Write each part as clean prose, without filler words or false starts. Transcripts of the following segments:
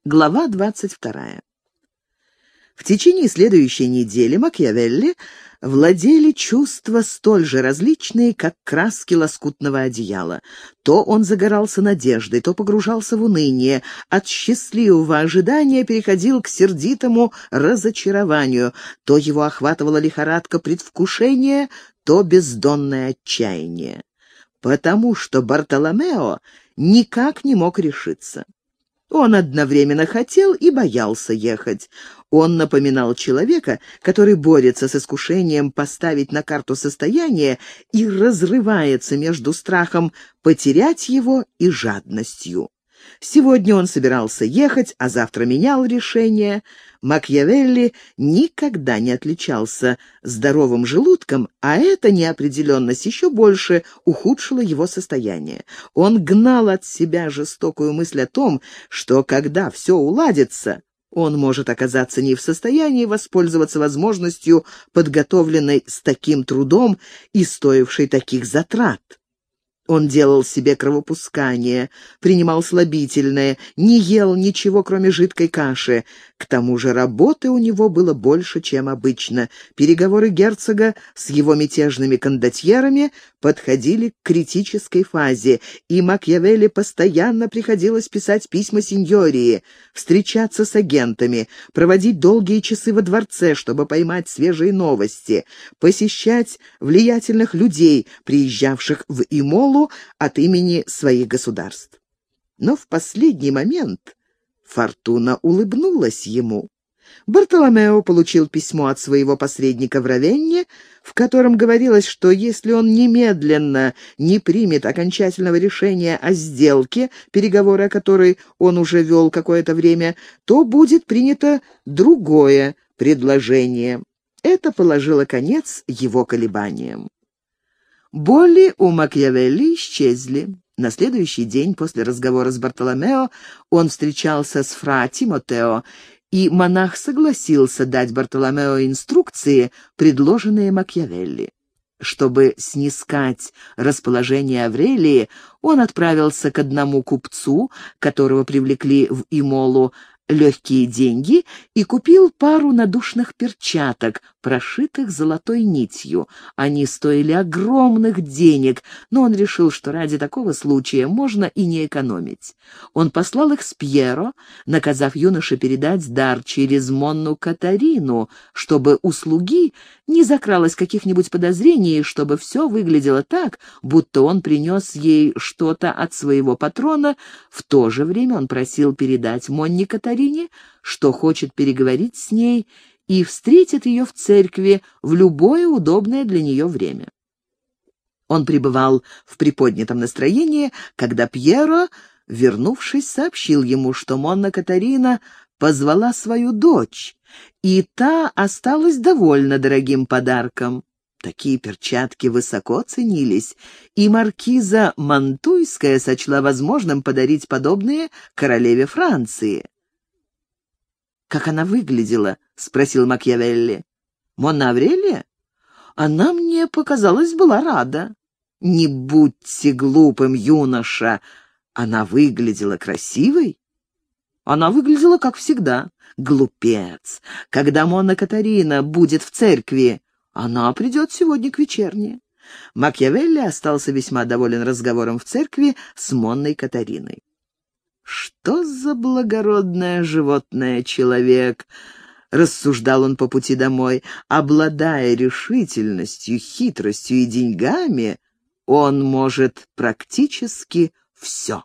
Глава 22. В течение следующей недели Макиавелли владели чувства столь же различные, как краски лоскутного одеяла. То он загорался надеждой, то погружался в уныние, от счастливого ожидания переходил к сердитому разочарованию, то его охватывала лихорадка предвкушения, то бездонное отчаяние. Потому что Бартоломео никак не мог решиться. Он одновременно хотел и боялся ехать. Он напоминал человека, который борется с искушением поставить на карту состояние и разрывается между страхом потерять его и жадностью. Сегодня он собирался ехать, а завтра менял решение. Макиавелли никогда не отличался здоровым желудком, а эта неопределенность еще больше ухудшила его состояние. Он гнал от себя жестокую мысль о том, что когда все уладится, он может оказаться не в состоянии воспользоваться возможностью, подготовленной с таким трудом и стоившей таких затрат. Он делал себе кровопускание, принимал слабительное, не ел ничего, кроме жидкой каши. К тому же работы у него было больше, чем обычно. Переговоры герцога с его мятежными кондотьерами подходили к критической фазе, и Макиавелли постоянно приходилось писать письма сеньории, встречаться с агентами, проводить долгие часы во дворце, чтобы поймать свежие новости, посещать влиятельных людей, приезжавших в Имолу от имени своих государств. Но в последний момент фортуна улыбнулась ему. Бартоломео получил письмо от своего посредника в Равенне, в котором говорилось, что если он немедленно не примет окончательного решения о сделке, переговоры о которой он уже вел какое-то время, то будет принято другое предложение. Это положило конец его колебаниям. Боли у Макиавелли исчезли. На следующий день после разговора с Бартоломео он встречался с фра Тимотео, и монах согласился дать Бартоломео инструкции, предложенные Макиавелли. Чтобы снискать расположение Аврелии, он отправился к одному купцу, которого привлекли в Имолу легкие деньги, и купил пару надушных перчаток, прошитых золотой нитью. Они стоили огромных денег, но он решил, что ради такого случая можно и не экономить. Он послал их с Пьеро, наказав юноше передать дар через Монну Катарину, чтобы у слуги не закралось каких-нибудь подозрений, чтобы все выглядело так, будто он принес ей что-то от своего патрона. В то же время он просил передать Монне Катарине, что хочет переговорить с ней и встретит ее в церкви в любое удобное для нее время. Он пребывал в приподнятом настроении, когда Пьеро, вернувшись, сообщил ему, что Монна Катарина позвала свою дочь, и та осталась довольна дорогим подарком. Такие перчатки высоко ценились, и маркиза Мантуйская сочла возможным подарить подобные королеве Франции. «Как она выглядела?» — спросил Макиавелли. «Монна Аврелия? Она, мне показалось, была рада». «Не будьте глупым, юноша. Она выглядела красивой?» «Она выглядела, как всегда». «Глупец. Когда Монна Катарина будет в церкви, она придет сегодня к вечерне». Макиавелли остался весьма доволен разговором в церкви с Монной Катариной. «Что за благородное животное человек?» — рассуждал он по пути домой. «Обладая решительностью, хитростью и деньгами, он может практически все».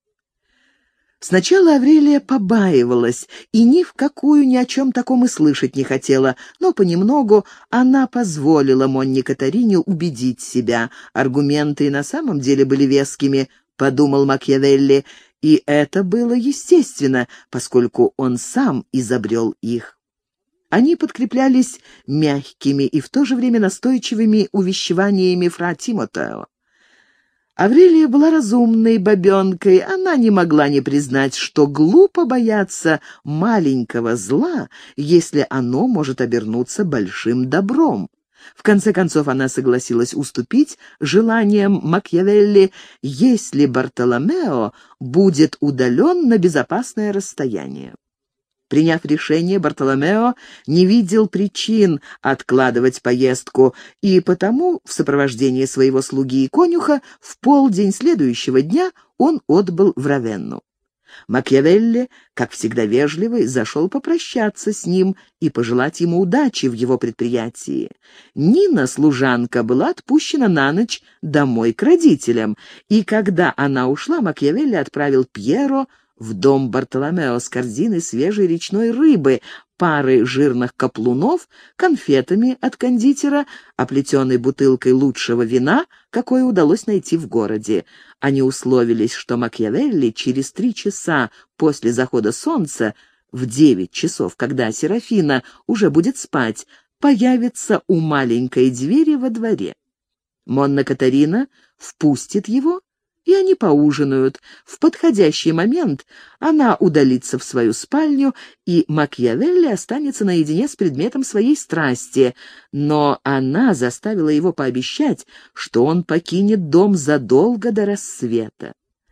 Сначала Аврелия побаивалась и ни в какую ни о чем таком и слышать не хотела, но понемногу она позволила Монне Катарине убедить себя. Аргументы и на самом деле были вескими, подумал Макиавелли, и это было естественно, поскольку он сам изобрел их. Они подкреплялись мягкими и в то же время настойчивыми увещеваниями фра Тимотео. Аврелия была разумной бабенкой, она не могла не признать, что глупо бояться маленького зла, если оно может обернуться большим добром. В конце концов она согласилась уступить желаниям Макиавелли, если Бартоломео будет удален на безопасное расстояние. Приняв решение, Бартоломео не видел причин откладывать поездку, и потому в сопровождении своего слуги и конюха в полдень следующего дня он отбыл в Равенну. Макиавелли, как всегда вежливый, зашел попрощаться с ним и пожелать ему удачи в его предприятии. Нина, служанка, была отпущена на ночь домой к родителям, и когда она ушла, Макиавелли отправил Пьеро в дом Бартоломео с корзиной свежей речной рыбы, парой жирных каплунов, конфетами от кондитера, оплетенной бутылкой лучшего вина, какое удалось найти в городе. Они условились, что Макиавелли через 3 часа после захода солнца, в 9 часов, когда Серафина уже будет спать, появится у маленькой двери во дворе. Монна Катарина впустит его, и они поужинают. В подходящий момент она удалится в свою спальню, и Макиавелли останется наедине с предметом своей страсти. Но она заставила его пообещать, что он покинет дом задолго до рассвета.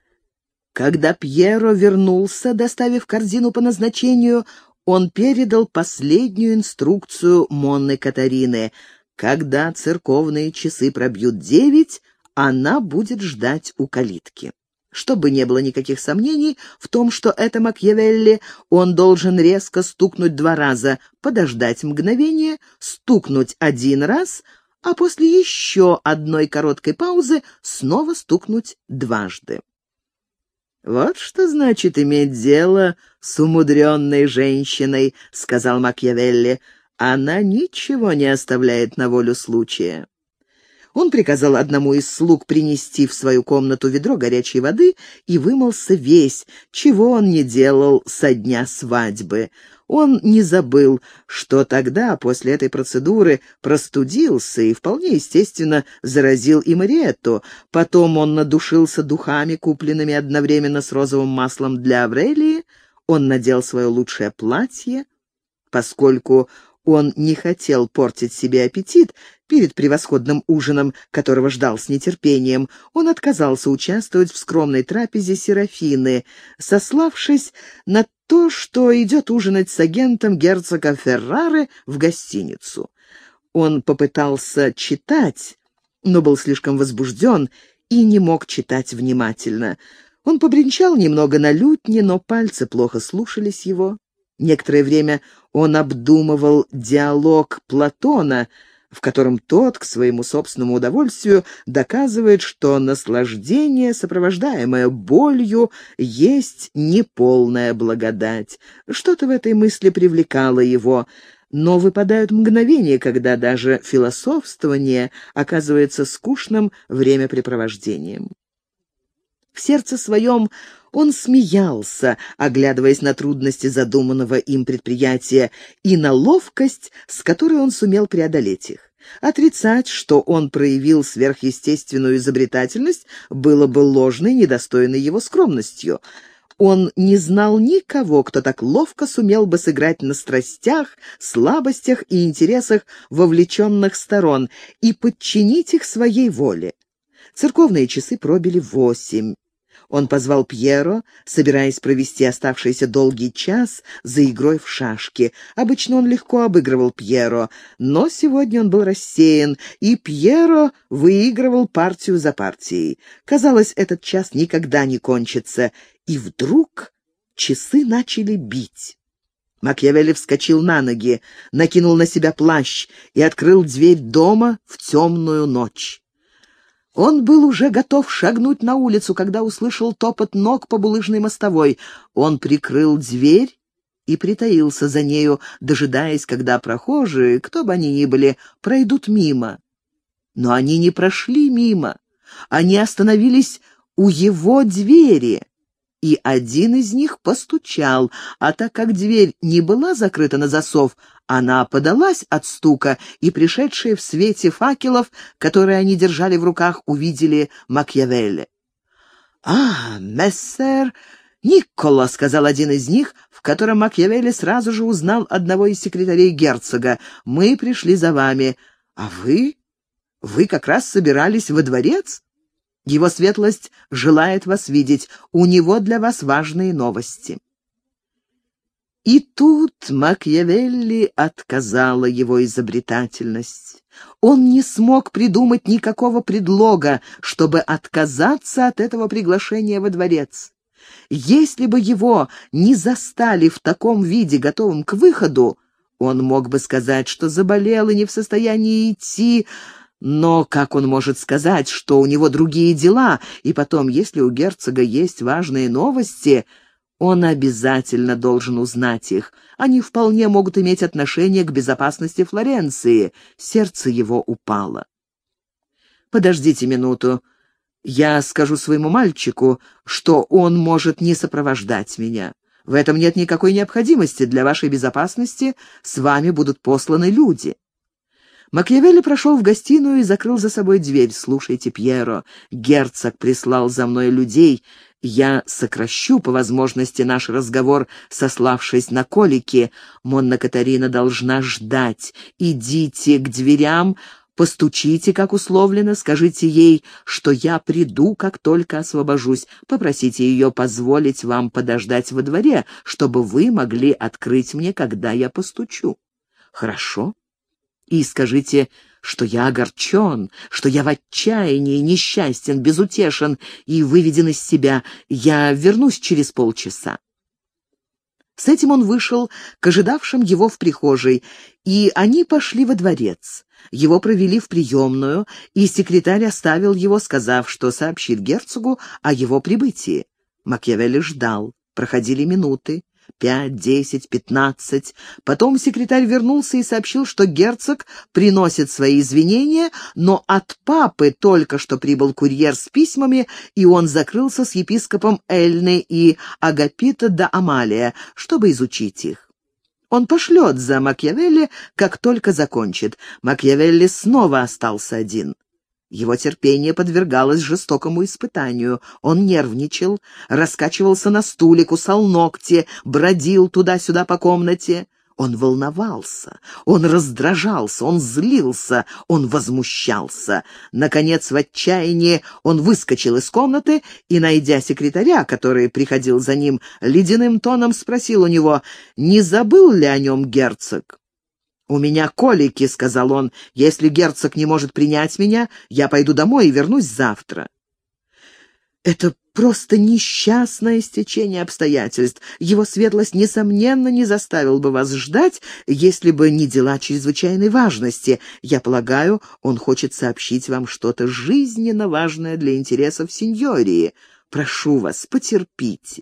Когда Пьеро вернулся, доставив корзину по назначению, он передал последнюю инструкцию Монны Катарины. Когда церковные часы пробьют 9, она будет ждать у калитки. Чтобы не было никаких сомнений в том, что это Макиавелли, он должен резко стукнуть 2 раза, подождать мгновение, стукнуть 1 раз, а после еще одной короткой паузы снова стукнуть 2 раза. «Вот что значит иметь дело с умудренной женщиной», — сказал Макиавелли. «Она ничего не оставляет на волю случая». Он приказал одному из слуг принести в свою комнату ведро горячей воды и вымылся весь, чего он не делал со дня свадьбы. Он не забыл, что тогда, после этой процедуры, простудился и, вполне естественно, заразил и Мариетту. Потом он надушился духами, купленными одновременно с розовым маслом для Аврелии. Он надел свое лучшее платье. Поскольку он не хотел портить себе аппетит перед превосходным ужином, которого ждал с нетерпением, он отказался участвовать в скромной трапезе Серафины, сославшись на то, что идет ужинать с агентом герцога Феррары в гостиницу. Он попытался читать, но был слишком возбужден и не мог читать внимательно. Он побренчал немного на лютне, но пальцы плохо слушались его. Некоторое время он обдумывал диалог Платона, в котором тот, к своему собственному удовольствию, доказывает, что наслаждение, сопровождаемое болью, есть неполная благодать. Что-то в этой мысли привлекало его, но выпадают мгновения, когда даже философствование оказывается скучным времяпрепровождением. В сердце своем он смеялся, оглядываясь на трудности задуманного им предприятия и на ловкость, с которой он сумел преодолеть их. Отрицать, что он проявил сверхъестественную изобретательность, было бы ложной, недостойной его скромностью. Он не знал никого, кто так ловко сумел бы сыграть на страстях, слабостях и интересах вовлеченных сторон и подчинить их своей воле. Церковные часы пробили 8. Он позвал Пьеро, собираясь провести оставшийся долгий час за игрой в шашки. Обычно он легко обыгрывал Пьеро, но сегодня он был рассеян, и Пьеро выигрывал партию за партией. Казалось, этот час никогда не кончится, и вдруг часы начали бить. Макиавелли вскочил на ноги, накинул на себя плащ и открыл дверь дома в темную ночь. Он был уже готов шагнуть на улицу, когда услышал топот ног по булыжной мостовой. Он прикрыл дверь и притаился за нею, дожидаясь, когда прохожие, кто бы они ни были, пройдут мимо. Но они не прошли мимо. Они остановились у его двери, и один из них постучал, а так как дверь не была закрыта на засов, она подалась от стука, и пришедшие в свете факелов, которые они держали в руках, увидели Макиавелли. «А, мессер Никколо», — сказал один из них, в котором Макиавелли сразу же узнал одного из секретарей герцога. «Мы пришли за вами. А вы? Вы как раз собирались во дворец? Его светлость желает вас видеть. У него для вас важные новости». И тут Макиавелли отказала его изобретательность. Он не смог придумать никакого предлога, чтобы отказаться от этого приглашения во дворец. Если бы его не застали в таком виде, готовым к выходу, он мог бы сказать, что заболел и не в состоянии идти, но как он может сказать, что у него другие дела, и потом, если у герцога есть важные новости, он обязательно должен узнать их. Они вполне могут иметь отношение к безопасности Флоренции. Сердце его упало. «Подождите минуту. Я скажу своему мальчику, что он может не сопровождать меня. В этом нет никакой необходимости. Для вашей безопасности с вами будут посланы люди». Макиавелли прошел в гостиную и закрыл за собой дверь. «Слушайте, Пьеро, герцог прислал за мной людей. Я сокращу по возможности наш разговор, сославшись на колики. Монна Катарина должна ждать. Идите к дверям, постучите, как условлено, скажите ей, что я приду, как только освобожусь. Попросите ее позволить вам подождать во дворе, чтобы вы могли открыть мне, когда я постучу». «Хорошо. И скажите, что я огорчен, что я в отчаянии, несчастен, безутешен и выведен из себя. Я вернусь через полчаса». С этим он вышел к ожидавшим его в прихожей, и они пошли во дворец. Его провели в приемную, и секретарь оставил его, сказав, что сообщит герцогу о его прибытии. Макиавелли ждал. Проходили минуты. 5, 10, 15. Потом секретарь вернулся и сообщил, что герцог приносит свои извинения, но от папы только что прибыл курьер с письмами, и он закрылся с епископом Эльны и Агапита да Амалия, чтобы изучить их. Он пошлет за Макиавелли, как только закончит. Макиавелли снова остался один. Его терпение подвергалось жестокому испытанию. Он нервничал, раскачивался на стуле, кусал ногти, бродил туда-сюда по комнате. Он волновался, он раздражался, он злился, он возмущался. Наконец, в отчаянии он выскочил из комнаты и, найдя секретаря, который приходил за ним, ледяным тоном спросил у него, не забыл ли о нем герцог. «У меня колики», — сказал он. «Если герцог не может принять меня, я пойду домой и вернусь завтра». «Это просто несчастное стечение обстоятельств. Его светлость, несомненно, не заставил бы вас ждать, если бы не дела чрезвычайной важности. Я полагаю, он хочет сообщить вам что-то жизненно важное для интересов сеньории. Прошу вас, потерпите».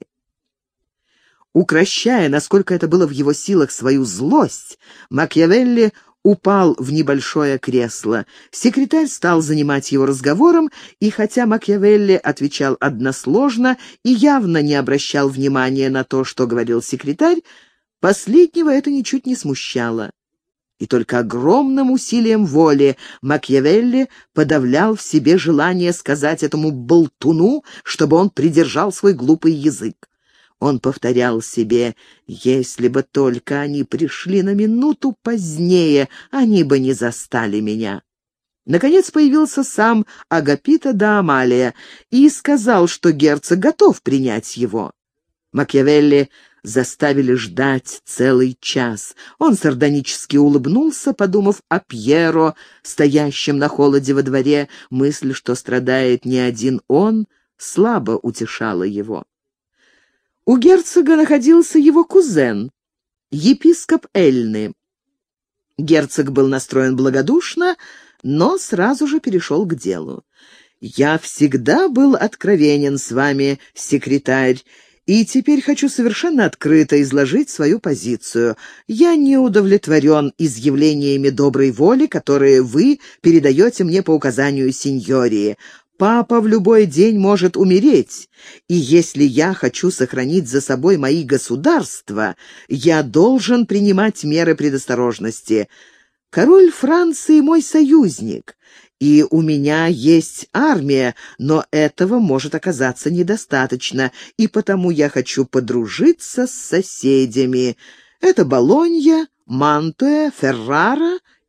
Укрощая, насколько это было в его силах, свою злость, Макиавелли упал в небольшое кресло. Секретарь стал занимать его разговором, и хотя Макиавелли отвечал односложно и явно не обращал внимания на то, что говорил секретарь, последнего это ничуть не смущало. И только огромным усилием воли Макиавелли подавлял в себе желание сказать этому болтуну, чтобы он придержал свой глупый язык. Он повторял себе, если бы только они пришли на минуту позднее, они бы не застали меня. Наконец появился сам Агапита да Амалия и сказал, что герцог готов принять его. Макиавелли заставили ждать целый час. Он сардонически улыбнулся, подумав о Пьеро, стоящем на холоде во дворе. Мысль, что страдает не один он, слабо утешала его. У герцога находился его кузен, епископ Эльны. Герцог был настроен благодушно, но сразу же перешел к делу. «Я всегда был откровенен с вами, секретарь, и теперь хочу совершенно открыто изложить свою позицию. Я не удовлетворен изъявлениями доброй воли, которые вы передаете мне по указанию сеньории. Папа в любой день может умереть, и если я хочу сохранить за собой мои государства, я должен принимать меры предосторожности. Король Франции мой союзник, и у меня есть армия, но этого может оказаться недостаточно, и потому я хочу подружиться с соседями. Это Болонья, Мантуя, Феррара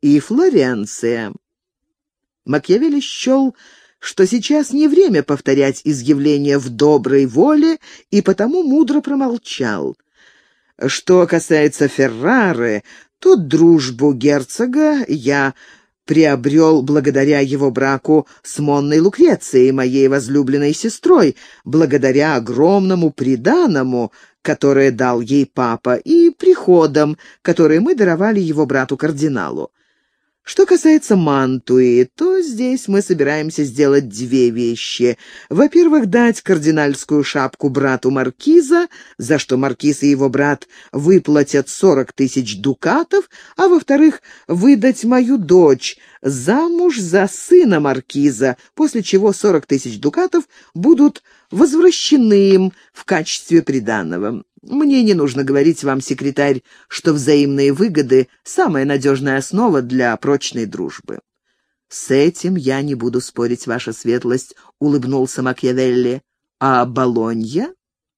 и Флоренция». Макиавелли счел, что сейчас не время повторять изъявление в доброй воле, и потому мудро промолчал. Что касается Феррары, то дружбу герцога я приобрел благодаря его браку с Монной Лукрецией, моей возлюбленной сестрой, благодаря огромному приданому, которое дал ей папа, и приходам, которые мы даровали его брату-кардиналу. Что касается Мантуи, то здесь мы собираемся сделать две вещи. Во-первых, дать кардинальскую шапку брату маркиза, за что маркиз и его брат выплатят 40 тысяч дукатов, а во-вторых, выдать мою дочь замуж за сына маркиза, после чего 40 тысяч дукатов будут возвращены им в качестве приданого. Мне не нужно говорить вам, секретарь, что взаимные выгоды — самая надежная основа для прочной дружбы». «С этим я не буду спорить, ваша светлость», — улыбнулся Макиавелли. «А Болонья?»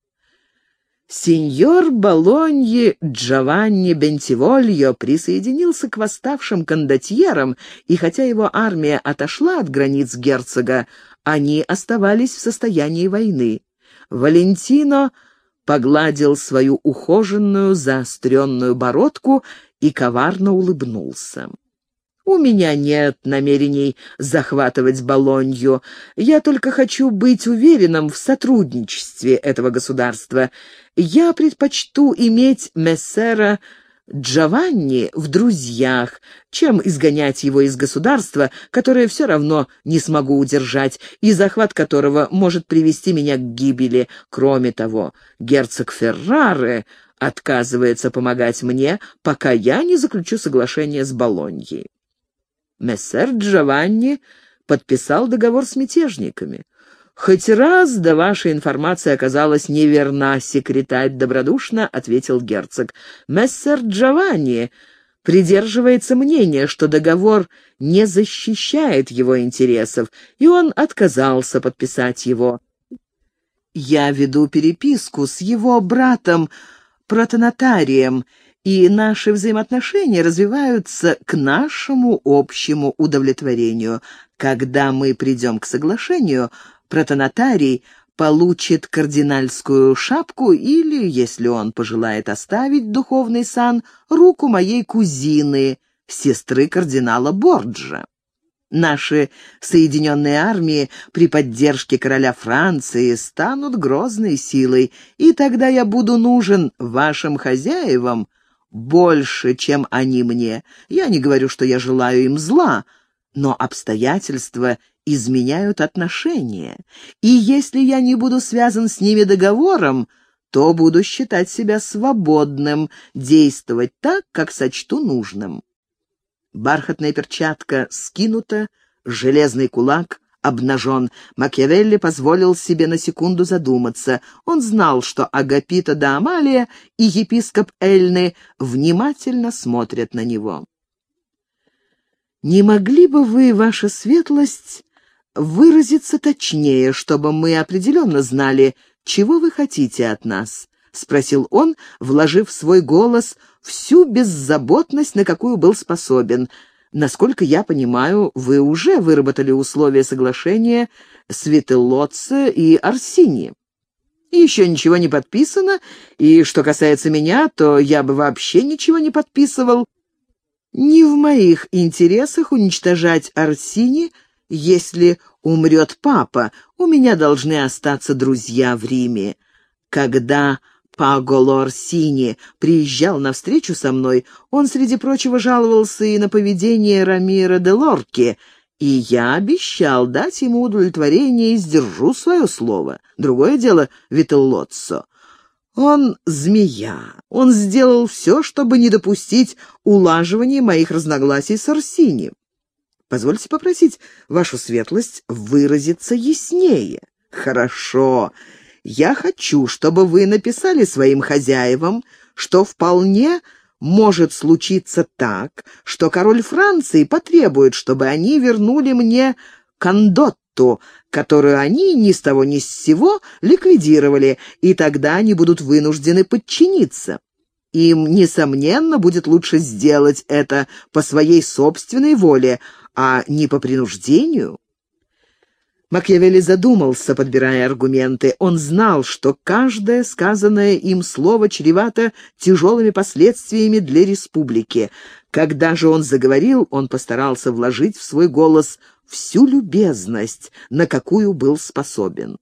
Сеньор Болоньи Джованни Бентивольо присоединился к восставшим кондотьерам, и хотя его армия отошла от границ герцога, они оставались в состоянии войны. Валентино погладил свою ухоженную заостренную бородку и коварно улыбнулся. «У меня нет намерений захватывать Болонью. Я только хочу быть уверенным в сотрудничестве этого государства. Я предпочту иметь мессера Джованни в друзьях, чем изгонять его из государства, которое все равно не смогу удержать, и захват которого может привести меня к гибели. Кроме того, герцог Феррары отказывается помогать мне, пока я не заключу соглашение с Болоньей». Мессер Джованни подписал договор с мятежниками. «Хоть раз да ваша информация оказалась неверна, секретарь», — добродушно ответил герцог. «Мессер Джованни придерживается мнения, что договор не защищает его интересов, и он отказался подписать его. Я веду переписку с его братом-протонотарием, и наши взаимоотношения развиваются к нашему общему удовлетворению. Когда мы придем к соглашению, протонотарий получит кардинальскую шапку или, если он пожелает оставить духовный сан, руку моей кузины, сестры кардинала Борджа. Наши соединенные армии при поддержке короля Франции станут грозной силой, и тогда я буду нужен вашим хозяевам больше, чем они мне. Я не говорю, что я желаю им зла, но обстоятельства изменяют отношения, и если я не буду связан с ними договором, то буду считать себя свободным действовать так, как сочту нужным». Бархатная перчатка скинута, железный кулак обнажен. Макиавелли позволил себе на секунду задуматься. Он знал, что Агапита да Амалия и епископ Эльны внимательно смотрят на него. «Не могли бы вы, ваша светлость, выразиться точнее, чтобы мы определенно знали, чего вы хотите от нас?» — спросил он, вложив в свой голос всю беззаботность, на какую был способен. «Насколько я понимаю, вы уже выработали условия соглашения с Вителлоццо и Орсини. Еще ничего не подписано, и что касается меня, то я бы вообще ничего не подписывал. Не в моих интересах уничтожать Орсини, если умрет папа. У меня должны остаться друзья в Риме. Когда Паголо Орсини приезжал на встречу со мной, он, среди прочего, жаловался и на поведение Рамиро де Лорки, и я обещал дать ему удовлетворение и сдержу свое слово. Другое дело Вителлоццо. Он змея. Он сделал все, чтобы не допустить улаживания моих разногласий с Орсини. Позвольте попросить вашу светлость выразиться яснее». «Хорошо. Я хочу, чтобы вы написали своим хозяевам, что вполне может случиться так, что король Франции потребует, чтобы они вернули мне Кондотту, которую они ни с того ни с сего ликвидировали, и тогда они будут вынуждены подчиниться. Им, несомненно, будет лучше сделать это по своей собственной воле, а не по принуждению. Макиавелли задумался, подбирая аргументы. Он знал, что каждое сказанное им слово чревато тяжелыми последствиями для республики. Когда же он заговорил, он постарался вложить в свой голос всю любезность, на какую был способен.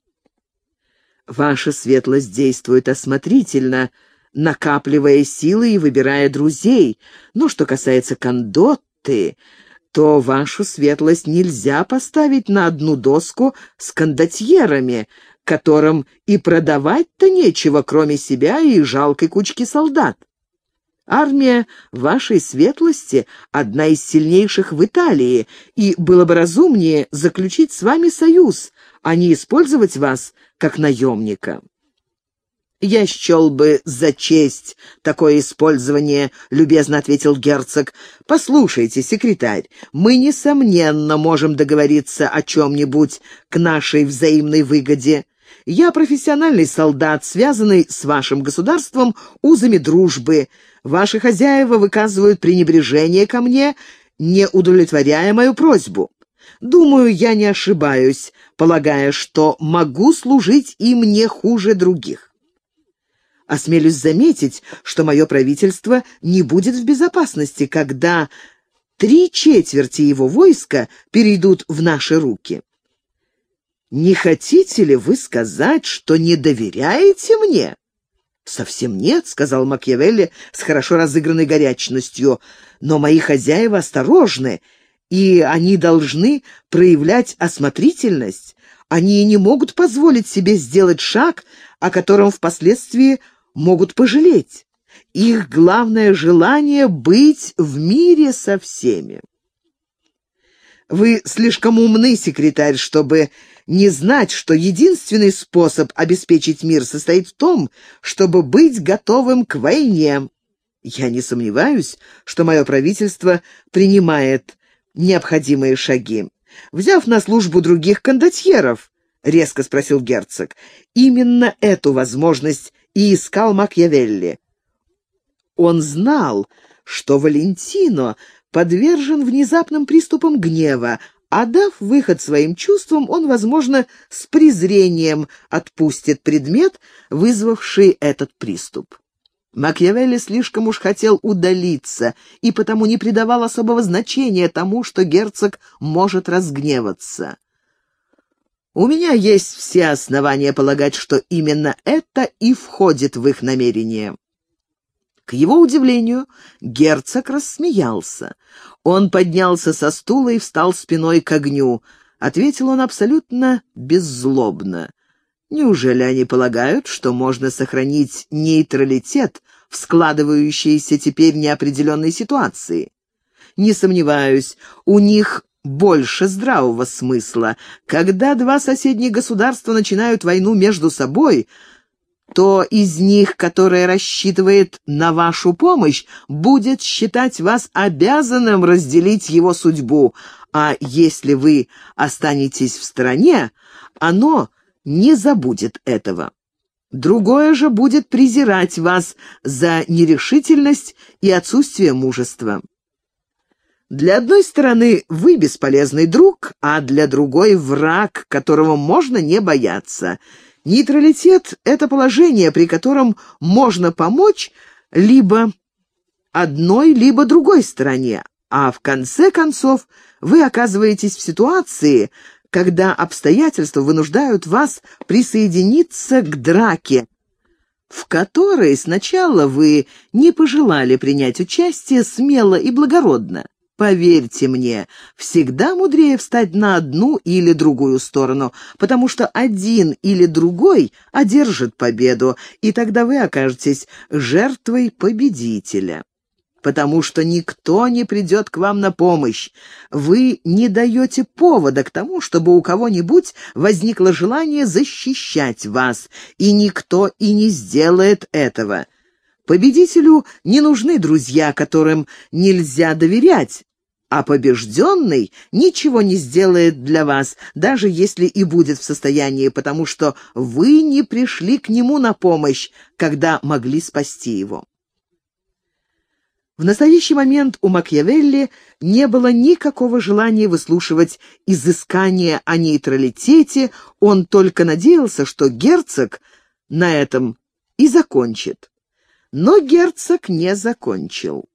«Ваша светлость действует осмотрительно, накапливая силы и выбирая друзей. Но что касается Кондотты, то вашу светлость нельзя поставить на одну доску с кондотьерами, которым и продавать-то нечего, кроме себя и жалкой кучки солдат. Армия вашей светлости — одна из сильнейших в Италии, и было бы разумнее заключить с вами союз, а не использовать вас как наемника». «Я счел бы за честь такое использование», — любезно ответил герцог. «Послушайте, секретарь, мы, несомненно, можем договориться о чем-нибудь к нашей взаимной выгоде. Я профессиональный солдат, связанный с вашим государством узами дружбы. Ваши хозяева выказывают пренебрежение ко мне, не удовлетворяя мою просьбу. Думаю, я не ошибаюсь, полагая, что могу служить им не хуже других. Осмелюсь заметить, что мое правительство не будет в безопасности, когда 3/4 его войска перейдут в наши руки. Не хотите ли вы сказать, что не доверяете мне?» «Совсем нет», — сказал Макиавелли с хорошо разыгранной горячностью, «но мои хозяева осторожны, и они должны проявлять осмотрительность. Они не могут позволить себе сделать шаг, о котором впоследствии могут пожалеть. Их главное желание — быть в мире со всеми». «Вы слишком умны, секретарь, чтобы не знать, что единственный способ обеспечить мир состоит в том, чтобы быть готовым к войне. Я не сомневаюсь, что мое правительство принимает необходимые шаги. Взяв на службу других кондотьеров», — резко спросил герцог. «Именно эту возможность и искал Макиавелли. Он знал, что Валентино подвержен внезапным приступам гнева, а дав выход своим чувствам, он, возможно, с презрением отпустит предмет, вызвавший этот приступ. Макиавелли слишком уж хотел удалиться и потому не придавал особого значения тому, что герцог может разгневаться. У меня есть все основания полагать, что именно это и входит в их намерение». К его удивлению, герцог рассмеялся. Он поднялся со стула и встал спиной к огню. Ответил он абсолютно беззлобно. «Неужели они полагают, что можно сохранить нейтралитет в складывающейся теперь неопределенной ситуации? Не сомневаюсь, у них больше здравого смысла. Когда два соседних государства начинают войну между собой, то из них, которая рассчитывает на вашу помощь, будет считать вас обязанным разделить его судьбу, а если вы останетесь в стороне, оно не забудет этого. Другое же будет презирать вас за нерешительность и отсутствие мужества. Для одной стороны вы бесполезный друг, а для другой враг, которого можно не бояться. Нейтралитет — это положение, при котором можно помочь либо одной, либо другой стороне, а в конце концов вы оказываетесь в ситуации, когда обстоятельства вынуждают вас присоединиться к драке, в которой сначала вы не пожелали принять участие смело и благородно. Поверьте мне, всегда мудрее встать на одну или другую сторону, потому что один или другой одержит победу, и тогда вы окажетесь жертвой победителя. Потому что никто не придет к вам на помощь. Вы не даете повода к тому, чтобы у кого-нибудь возникло желание защищать вас, и никто и не сделает этого. Победителю не нужны друзья, которым нельзя доверять, а побежденный ничего не сделает для вас, даже если и будет в состоянии, потому что вы не пришли к нему на помощь, когда могли спасти его. В настоящий момент у Макиавелли не было никакого желания выслушивать изыскания о нейтралитете, он только надеялся, что герцог на этом и закончит. Но герцог не закончил.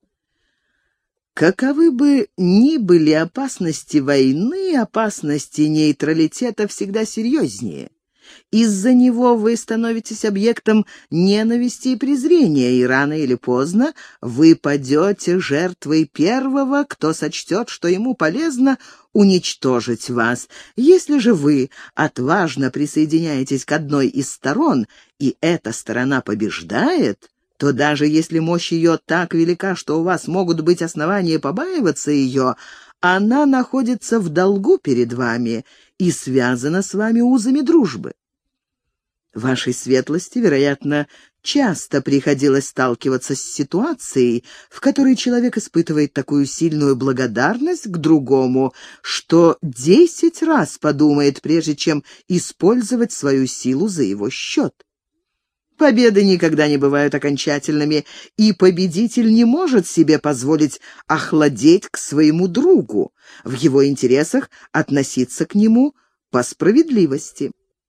Каковы бы ни были опасности войны, опасности нейтралитета всегда серьезнее. Из-за него вы становитесь объектом ненависти и презрения, и рано или поздно вы падете жертвой первого, кто сочтет, что ему полезно уничтожить вас. Если же вы отважно присоединяетесь к одной из сторон, и эта сторона побеждает, то даже если мощь ее так велика, что у вас могут быть основания побаиваться ее, она находится в долгу перед вами и связана с вами узами дружбы. Вашей светлости, вероятно, часто приходилось сталкиваться с ситуацией, в которой человек испытывает такую сильную благодарность к другому, что 10 раз подумает, прежде чем использовать свою силу за его счет. Победы никогда не бывают окончательными, и победитель не может себе позволить охладеть к своему другу. В его интересах относиться к нему по справедливости.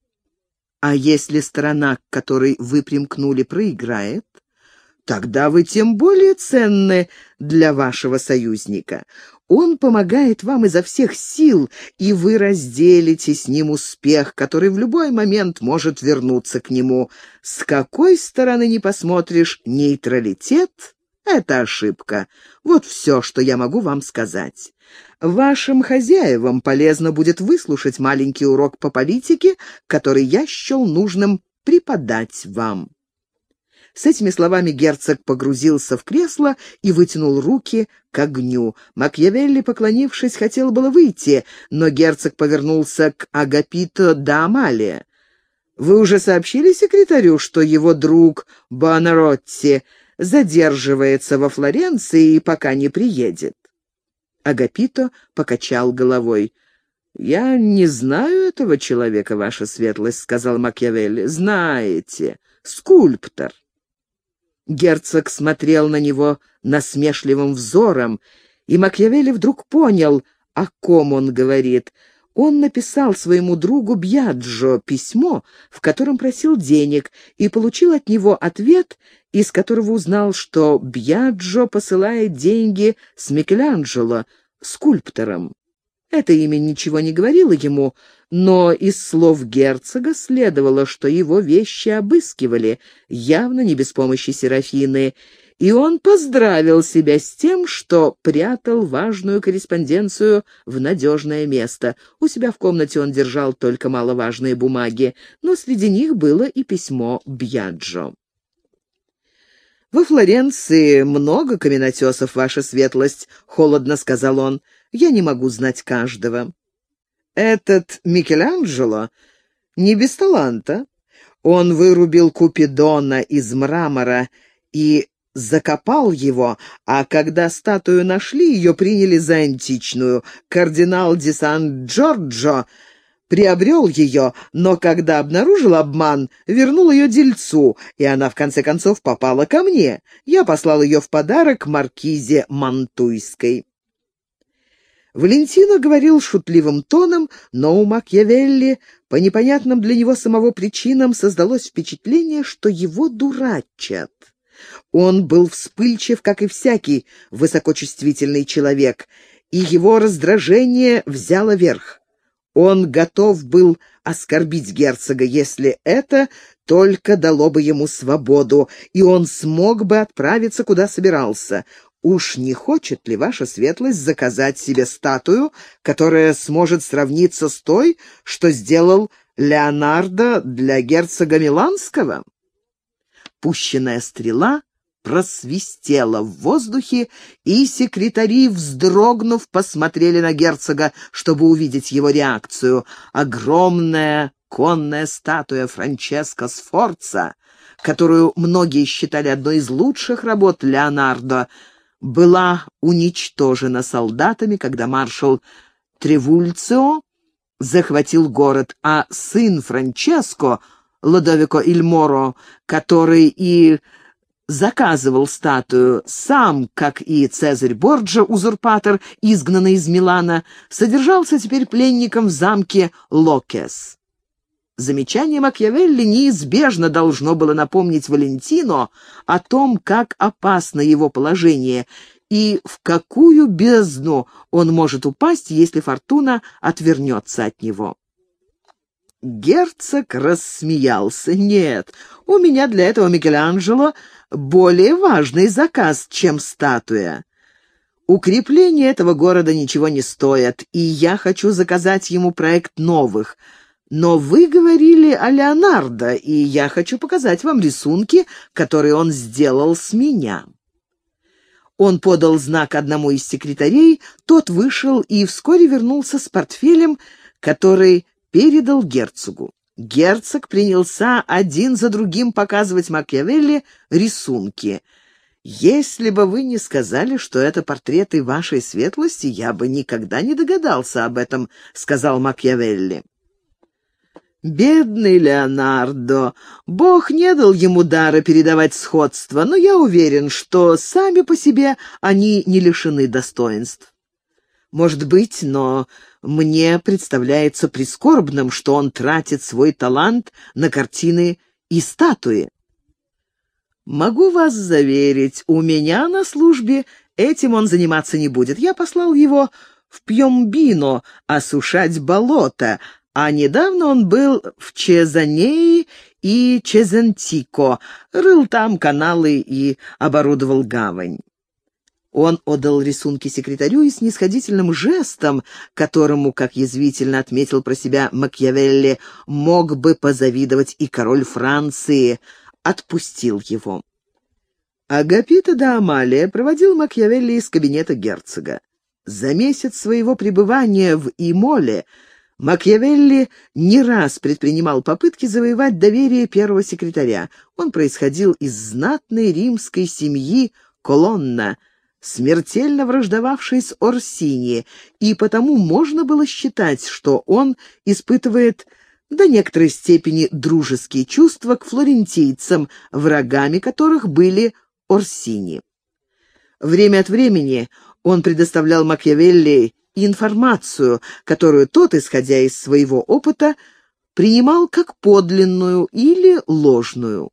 А если сторона, к которой вы примкнули, проиграет, тогда вы тем более ценны для вашего союзника. Он помогает вам изо всех сил, и вы разделите с ним успех, который в любой момент может вернуться к нему. С какой стороны ни посмотришь, нейтралитет — это ошибка. Вот все, что я могу вам сказать. Вашим хозяевам полезно будет выслушать маленький урок по политике, который я счел нужным преподать вам». С этими словами герцог погрузился в кресло и вытянул руки к огню. Макиавелли, поклонившись, хотел было выйти, но герцог повернулся к Агапито да Амалия. «Вы уже сообщили секретарю, что его друг Буонаротти задерживается во Флоренции и пока не приедет?» Агапито покачал головой. «Я не знаю этого человека, ваша светлость», — сказал Макиавелли. «Знаете, скульптор». Герцог смотрел на него насмешливым взором, и Макиавелли вдруг понял, о ком он говорит. Он написал своему другу Бьяджо письмо, в котором просил денег, и получил от него ответ, из которого узнал, что Бьяджо посылает деньги с Микеланджело, скульптором. Это имя ничего не говорило ему, но из слов герцога следовало, что его вещи обыскивали, явно не без помощи Серафины, и он поздравил себя с тем, что прятал важную корреспонденцию в надежное место. У себя в комнате он держал только маловажные бумаги, но среди них было и письмо Бьяджо. «Во Флоренции много каменотесов, ваша светлость», — холодно сказал он. «Я не могу знать каждого. Этот Микеланджело не без таланта. Он вырубил Купидона из мрамора и закопал его, а когда статую нашли, ее приняли за античную. Кардинал ди Сан-Джорджо приобрел ее, но когда обнаружил обман, вернул ее дельцу, и она в конце концов попала ко мне. Я послал ее в подарок маркизе Мантуйской». Валентино говорил шутливым тоном, но у Макиавелли по непонятным для него самого причинам создалось впечатление, что его дурачат. Он был вспыльчив, как и всякий высокочувствительный человек, и его раздражение взяло верх. Он готов был оскорбить герцога, если это только дало бы ему свободу, и он смог бы отправиться, куда собирался. Уж не хочет ли ваша светлость заказать себе статую, которая сможет сравниться с той, что сделал Леонардо для герцога Миланского?» Пущенная стрела просвистела в воздухе, и секретари, вздрогнув, посмотрели на герцога, чтобы увидеть его реакцию. Огромная конная статуя Франческо Сфорца, которую многие считали одной из лучших работ Леонардо, была уничтожена солдатами, когда маршал Тревульцио захватил город, а сын Франческо, Лодовико иль Моро, который и заказывал статую, сам, как и Цезарь Борджа, узурпатор, изгнанный из Милана, содержался теперь пленником в замке Локес. Замечание Макиавелли неизбежно должно было напомнить Валентино о том, как опасно его положение и в какую бездну он может упасть, если фортуна отвернется от него. Герцог рассмеялся. «Нет, у меня для этого Микеланджело более важный заказ, чем статуя. Укрепление этого города ничего не стоит, и я хочу заказать ему проект новых. Но вы говорили о Леонардо, и я хочу показать вам рисунки, которые он сделал с меня». Он подал знак одному из секретарей, тот вышел и вскоре вернулся с портфелем, который передал герцогу. Герцог принялся один за другим показывать Макиавелли рисунки. «Если бы вы не сказали, что это портреты вашей светлости, я бы никогда не догадался об этом», — сказал Макиавелли. «Бедный Леонардо! Бог не дал ему дара передавать сходство, но я уверен, что сами по себе они не лишены достоинств. Может быть, но мне представляется прискорбным, что он тратит свой талант на картины и статуи. Могу вас заверить, у меня на службе этим он заниматься не будет. Я послал его в Пьомбино осушать болото, а недавно он был в Чезанеи и Чезентико, рыл там каналы и оборудовал гавань». Он отдал рисунки секретарю и снисходительным жестом, которому, как язвительно отметил про себя Макиавелли, мог бы позавидовать и король Франции, отпустил его. Агапито да Амалия проводил Макиавелли из кабинета герцога. За месяц своего пребывания в Имоле Макиавелли не раз предпринимал попытки завоевать доверие первого секретаря. Он происходил из знатной римской семьи Колонна, смертельно враждовавшей с Орсини, и потому можно было считать, что он испытывает до некоторой степени дружеские чувства к флорентийцам, врагами которых были Орсини. Время от времени он предоставлял Макиавелли информацию, которую тот, исходя из своего опыта, принимал как подлинную или ложную.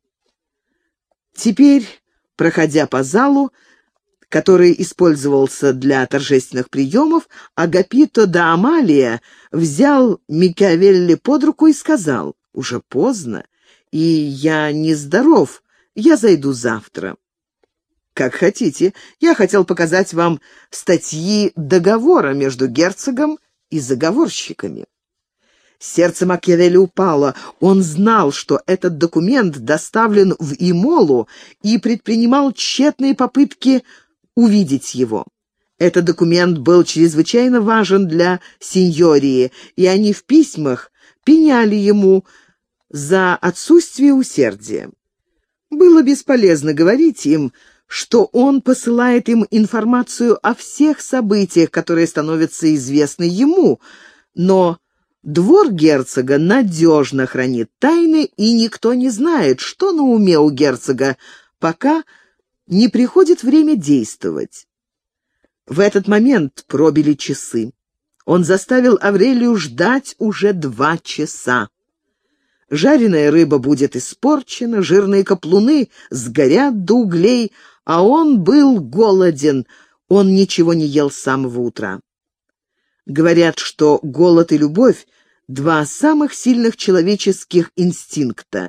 Теперь, проходя по залу, который использовался для торжественных приемов, Агапито да Амалия взял Макиавелли под руку и сказал: «Уже поздно, и я нездоров, я зайду завтра». «Как хотите. Я хотел показать вам статьи договора между герцогом и заговорщиками». Сердце Макиавелли упало. Он знал, что этот документ доставлен в Имолу, и предпринимал тщетные попытки увидеть его. Этот документ был чрезвычайно важен для сеньории, и они в письмах пеняли ему за отсутствие усердия. Было бесполезно говорить им, что он посылает им информацию о всех событиях, которые становятся известны ему, но двор герцога надежно хранит тайны, и никто не знает, что на уме у герцога, пока не приходит время действовать. В этот момент пробили часы. Он заставил Аврелию ждать уже 2 часа. Жареная рыба будет испорчена, жирные каплуны сгорят до углей, а он был голоден, он ничего не ел с самого утра. Говорят, что голод и любовь — 2 самых сильных человеческих инстинкта.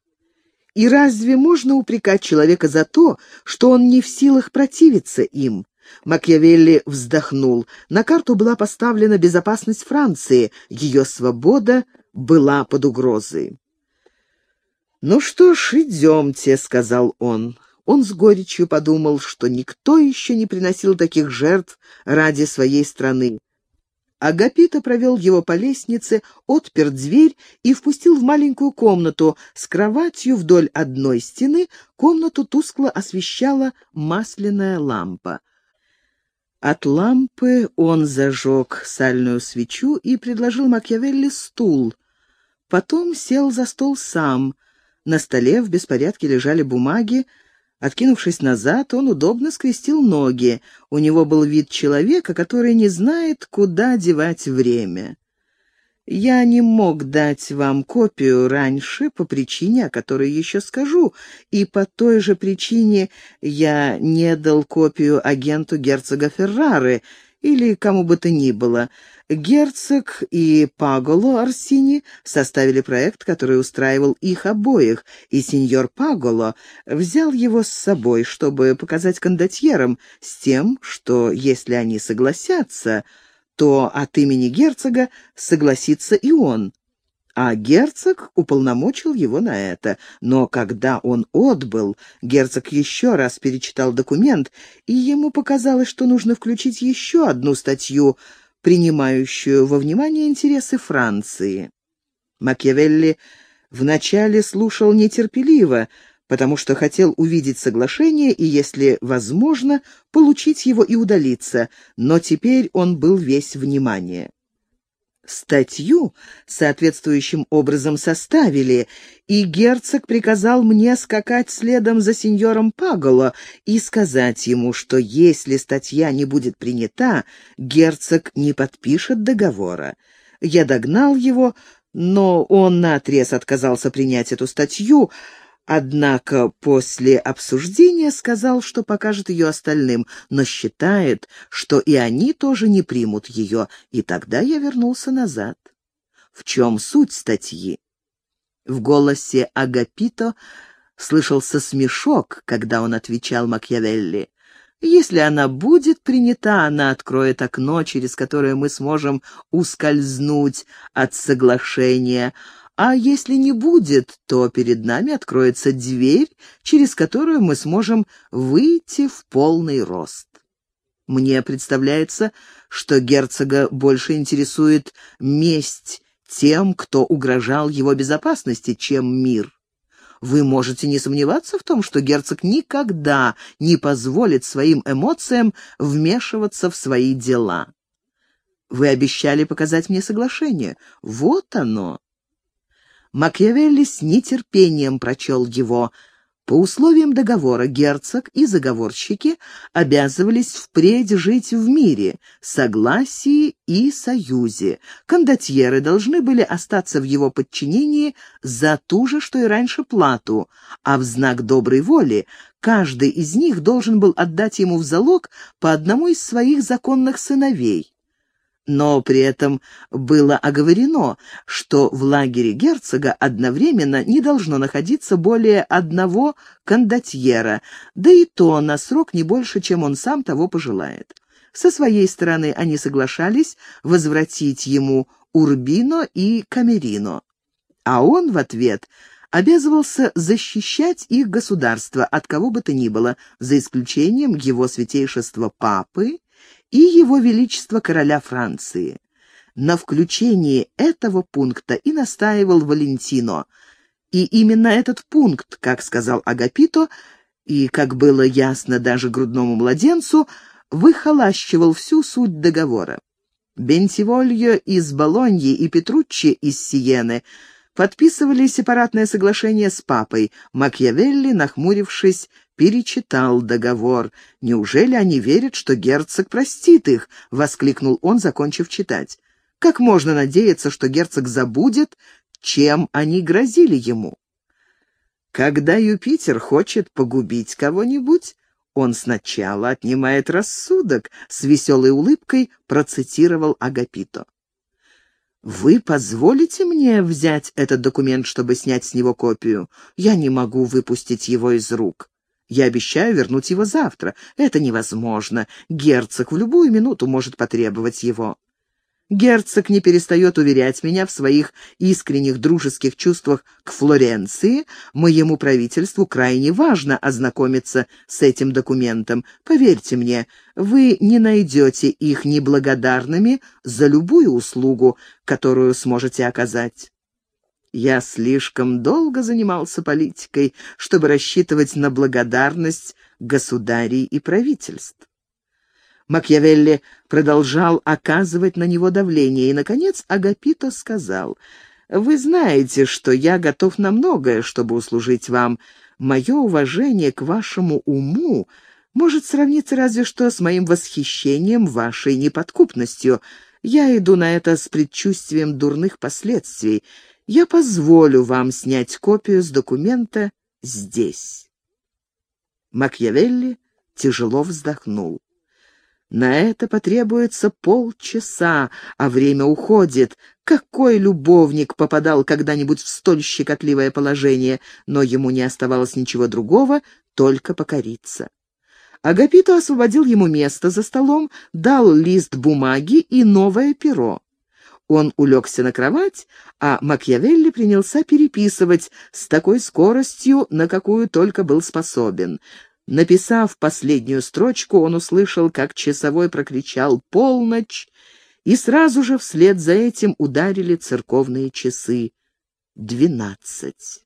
И разве можно упрекать человека за то, что он не в силах противиться им? Макиавелли вздохнул. На карту была поставлена безопасность Франции, ее свобода была под угрозой. «Ну что ж, идемте», — сказал он. Он с горечью подумал, что никто еще не приносил таких жертв ради своей страны. Агапито провел его по лестнице, отпер дверь и впустил в маленькую комнату с кроватью вдоль одной стены. Комнату тускло освещала масляная лампа. От лампы он зажег сальную свечу и предложил Макиавелли стул. Потом сел за стол сам. На столе в беспорядке лежали бумаги, Откинувшись назад, он удобно скрестил ноги. У него был вид человека, который не знает, куда девать время. «Я не мог дать вам копию раньше по причине, о которой еще скажу, и по той же причине я не дал копию агенту герцога Феррары или кому бы то ни было. Герцог и Паголо Орсини составили проект, который устраивал их обоих, и сеньор Паголо взял его с собой, чтобы показать кондотьерам, с тем, что, если они согласятся, то от имени герцога согласится и он. А герцог уполномочил его на это. Но когда он отбыл, герцог еще раз перечитал документ, и ему показалось, что нужно включить еще одну статью, принимающую во внимание интересы Франции. Макиавелли вначале слушал нетерпеливо, потому что хотел увидеть соглашение и, если возможно, получить его и удалиться, но теперь он был весь внимание. Статью соответствующим образом составили, и герцог приказал мне скакать следом за сеньором Паголо и сказать ему, что если статья не будет принята, герцог не подпишет договора. Я догнал его, но он наотрез отказался принять эту статью, однако после обсуждения сказал, что покажет ее остальным, но считает, что и они тоже не примут ее, и тогда я вернулся назад. В чем суть статьи? В голосе Агапито слышался смешок, когда он отвечал Макиавелли. Если она будет принята, она откроет окно, через которое мы сможем ускользнуть от соглашения, а если не будет, то перед нами откроется дверь, через которую мы сможем выйти в полный рост. Мне представляется, что герцога больше интересует месть тем, кто угрожал его безопасности, чем мир. Вы можете не сомневаться в том, что герцог никогда не позволит своим эмоциям вмешиваться в свои дела. Вы обещали показать мне соглашение. Вот оно. Макиавелли с нетерпением прочел его. По условиям договора герцог и заговорщики обязывались впредь жить в мире, согласии и союзе. Кондотьеры должны были остаться в его подчинении за ту же, что и раньше, плату, а в знак доброй воли каждый из них должен был отдать ему в залог по одному из своих законных сыновей. Но при этом было оговорено, что в лагере герцога одновременно не должно находиться более одного кондотьера, да и то на срок не больше, чем он сам того пожелает. Со своей стороны они соглашались возвратить ему Урбино и Камерино, а он в ответ обязывался защищать их государство от кого бы то ни было, за исключением его святейшества Папы и его величества короля Франции. На включении этого пункта и настаивал Валентино. И именно этот пункт, как сказал Агапито, и, как было ясно даже грудному младенцу, выхолащивал всю суть договора. Бентивольо из Болоньи и Петруччи из Сиены подписывали сепаратное соглашение с папой. Макиавелли, нахмурившись, перечитал договор. «Неужели они верят, что герцог простит их?» — воскликнул он, закончив читать. «Как можно надеяться, что герцог забудет, чем они грозили ему?» «Когда Юпитер хочет погубить кого-нибудь, он сначала отнимает рассудок», — с веселой улыбкой процитировал Агапито. «Вы позволите мне взять этот документ, чтобы снять с него копию? Я не могу выпустить его из рук. Я обещаю вернуть его завтра. Это невозможно. Герцог в любую минуту может потребовать его. Герцог не перестает уверять меня в своих искренних дружеских чувствах к Флоренции. Моему правительству крайне важно ознакомиться с этим документом. Поверьте мне, вы не найдете их неблагодарными за любую услугу, которую сможете оказать. Я слишком долго занимался политикой, чтобы рассчитывать на благодарность государей и правительств». Макиавелли продолжал оказывать на него давление, и, наконец, Агапито сказал: «Вы знаете, что я готов на многое, чтобы услужить вам. Мое уважение к вашему уму может сравниться разве что с моим восхищением вашей неподкупностью. Я иду на это с предчувствием дурных последствий. Я позволю вам снять копию с документа здесь». Макиавелли тяжело вздохнул. «На это потребуется полчаса, а время уходит. Какой любовник попадал когда-нибудь в столь щекотливое положение?» Но ему не оставалось ничего другого, только покориться. Агапито освободил ему место за столом, дал лист бумаги и новое перо. Он улегся на кровать, а Макиавелли принялся переписывать с такой скоростью, на какую только был способен. Написав последнюю строчку, он услышал, как часовой прокричал «Полночь!», и сразу же вслед за этим ударили церковные часы. 12.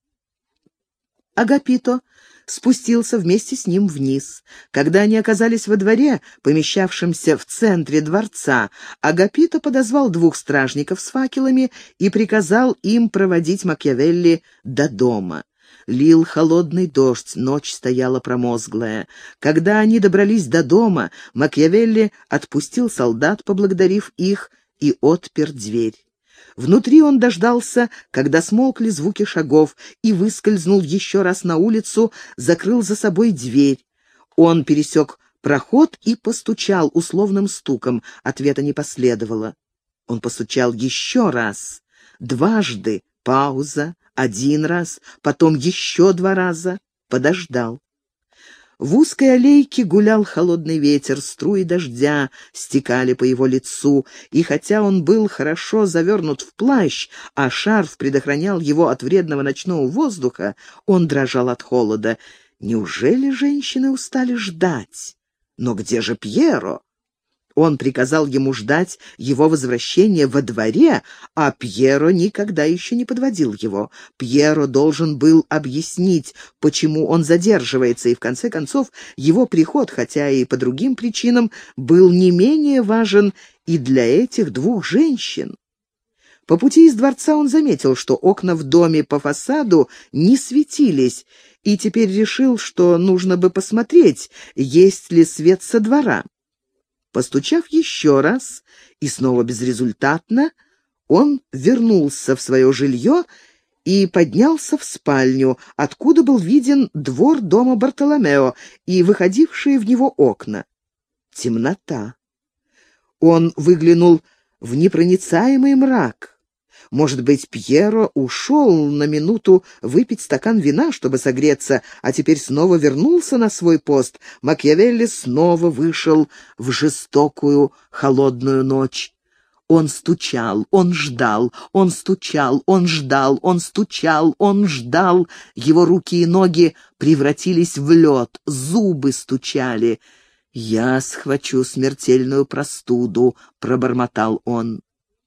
Агапито спустился вместе с ним вниз. Когда они оказались во дворе, помещавшемся в центре дворца, Агапито подозвал 2 стражников с факелами и приказал им проводить Макиавелли до дома. Лил холодный дождь, ночь стояла промозглая. Когда они добрались до дома, Макиавелли отпустил солдат, поблагодарив их, и отпер дверь. Внутри он дождался, когда смолкли звуки шагов, и выскользнул еще раз на улицу, закрыл за собой дверь. Он пересек проход и постучал условным стуком. Ответа не последовало. Он постучал еще раз. Дважды. Пауза. 1 раз. Потом еще 2 раза. Подождал. В узкой аллейке гулял холодный ветер, струи дождя стекали по его лицу, и хотя он был хорошо завернут в плащ, а шарф предохранял его от вредного ночного воздуха, он дрожал от холода. Неужели женщины устали ждать? Но где же Пьеро? Он приказал ему ждать его возвращения во дворе, а Пьеро никогда еще не подводил его. Пьеро должен был объяснить, почему он задерживается, и в конце концов его приход, хотя и по другим причинам, был не менее важен и для этих 2 женщин. По пути из дворца он заметил, что окна в доме по фасаду не светились, и теперь решил, что нужно бы посмотреть, есть ли свет со двора. Постучав еще раз, и снова безрезультатно, он вернулся в свое жилье и поднялся в спальню, откуда был виден двор дома Бартоломео и выходившие в него окна. Темнота. Он выглянул в непроницаемый мрак. Может быть, Пьеро ушел на минуту выпить стакан вина, чтобы согреться, а теперь снова вернулся на свой пост. Макиавелли снова вышел в жестокую холодную ночь. Он стучал, он ждал, он стучал, он ждал, он стучал, он ждал. Его руки и ноги превратились в лед, зубы стучали. «Я схвачу смертельную простуду», — пробормотал он.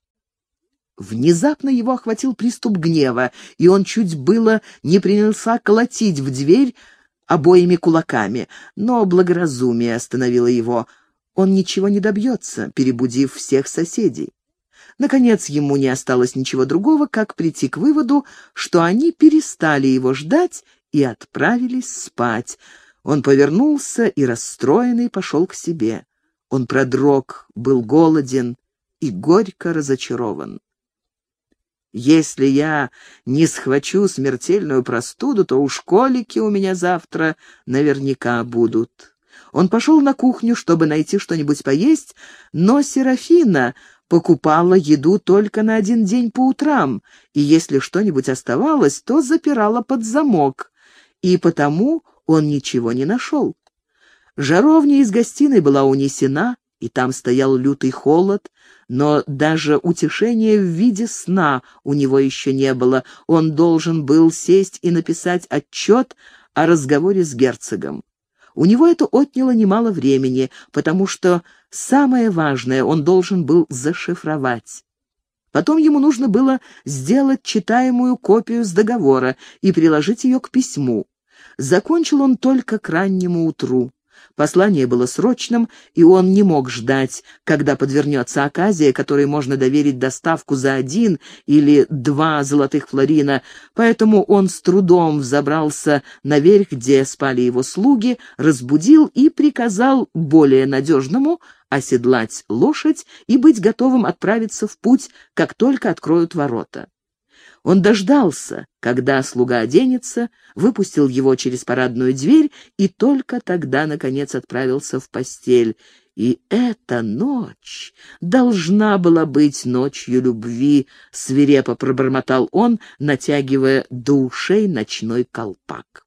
Внезапно его охватил приступ гнева, и он чуть было не принялся колотить в дверь обоими кулаками, но благоразумие остановило его. Он ничего не добьется, перебудив всех соседей. Наконец, ему не осталось ничего другого, как прийти к выводу, что они перестали его ждать и отправились спать. Он повернулся и, расстроенный, пошел к себе. Он продрог, был голоден и горько разочарован. «Если я не схвачу смертельную простуду, то уж колики у меня завтра наверняка будут». Он пошел на кухню, чтобы найти что-нибудь поесть, но Серафина покупала еду только на 1 день по утрам, и если что-нибудь оставалось, то запирала под замок, и потому он ничего не нашел. Жаровня из гостиной была унесена, и там стоял лютый холод, но даже утешения в виде сна у него еще не было. Он должен был сесть и написать отчет о разговоре с герцогом. У него это отняло немало времени, потому что самое важное он должен был зашифровать. Потом ему нужно было сделать читаемую копию с договора и приложить ее к письму. Закончил он только к раннему утру. Послание было срочным, и он не мог ждать, когда подвернется оказия, которой можно доверить доставку за 1 или 2 золотых флорина, поэтому он с трудом взобрался наверх, где спали его слуги, разбудил и приказал более надежному оседлать лошадь и быть готовым отправиться в путь, как только откроют ворота. Он дождался, когда слуга оденется, выпустил его через парадную дверь и только тогда, наконец, отправился в постель. И эта ночь должна была быть ночью любви, свирепо пробормотал он, натягивая до ушей ночной колпак.